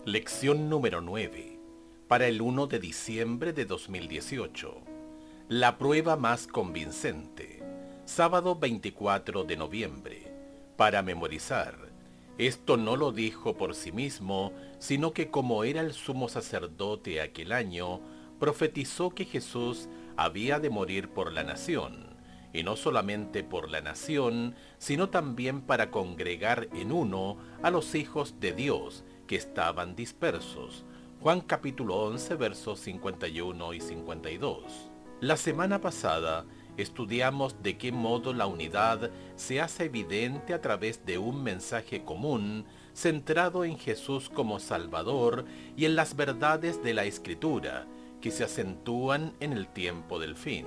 Lección número 9. Para el 1 de diciembre de 2018. La prueba más convincente. Sábado 24 de noviembre. Para memorizar. Esto no lo dijo por sí mismo, sino que como era el sumo sacerdote aquel año, profetizó que Jesús había de morir por la nación, y no solamente por la nación, sino también para congregar en uno a los hijos de Dios que estaban dispersos. Juan capítulo 11 versos 51 y 52. La semana pasada estudiamos de qué modo la unidad se hace evidente a través de un mensaje común centrado en Jesús como Salvador y en las verdades de la Escritura que se acentúan en el tiempo del fin.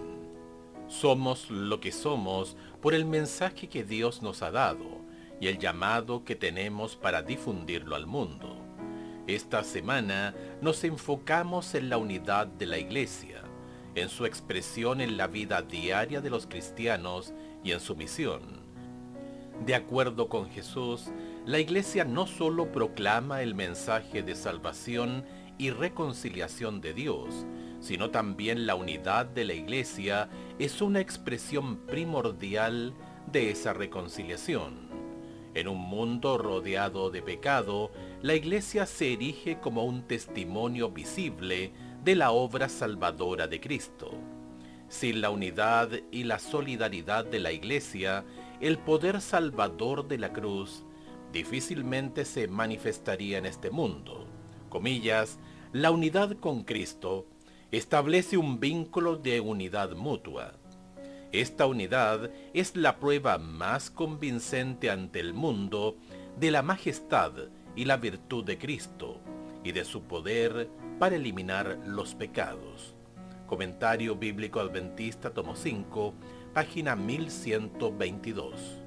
Somos lo que somos por el mensaje que Dios nos ha dado y el llamado que tenemos para difundirlo al mundo. Esta semana nos enfocamos en la unidad de la Iglesia, en su expresión en la vida diaria de los cristianos y en su misión. De acuerdo con Jesús, la Iglesia no solo proclama el mensaje de salvación y reconciliación de Dios, sino también la unidad de la Iglesia es una expresión primordial de esa reconciliación. En un mundo rodeado de pecado, la Iglesia se erige como un testimonio visible de la obra salvadora de Cristo. Sin la unidad y la solidaridad de la Iglesia, el poder salvador de la cruz difícilmente se manifestaría en este mundo. Comillas, la unidad con Cristo establece un vínculo de unidad mutua. Esta unidad es la prueba más convincente ante el mundo de la majestad y la virtud de Cristo y de su poder para eliminar los pecados. Comentario Bíblico Adventista, tomo 5, página 1122.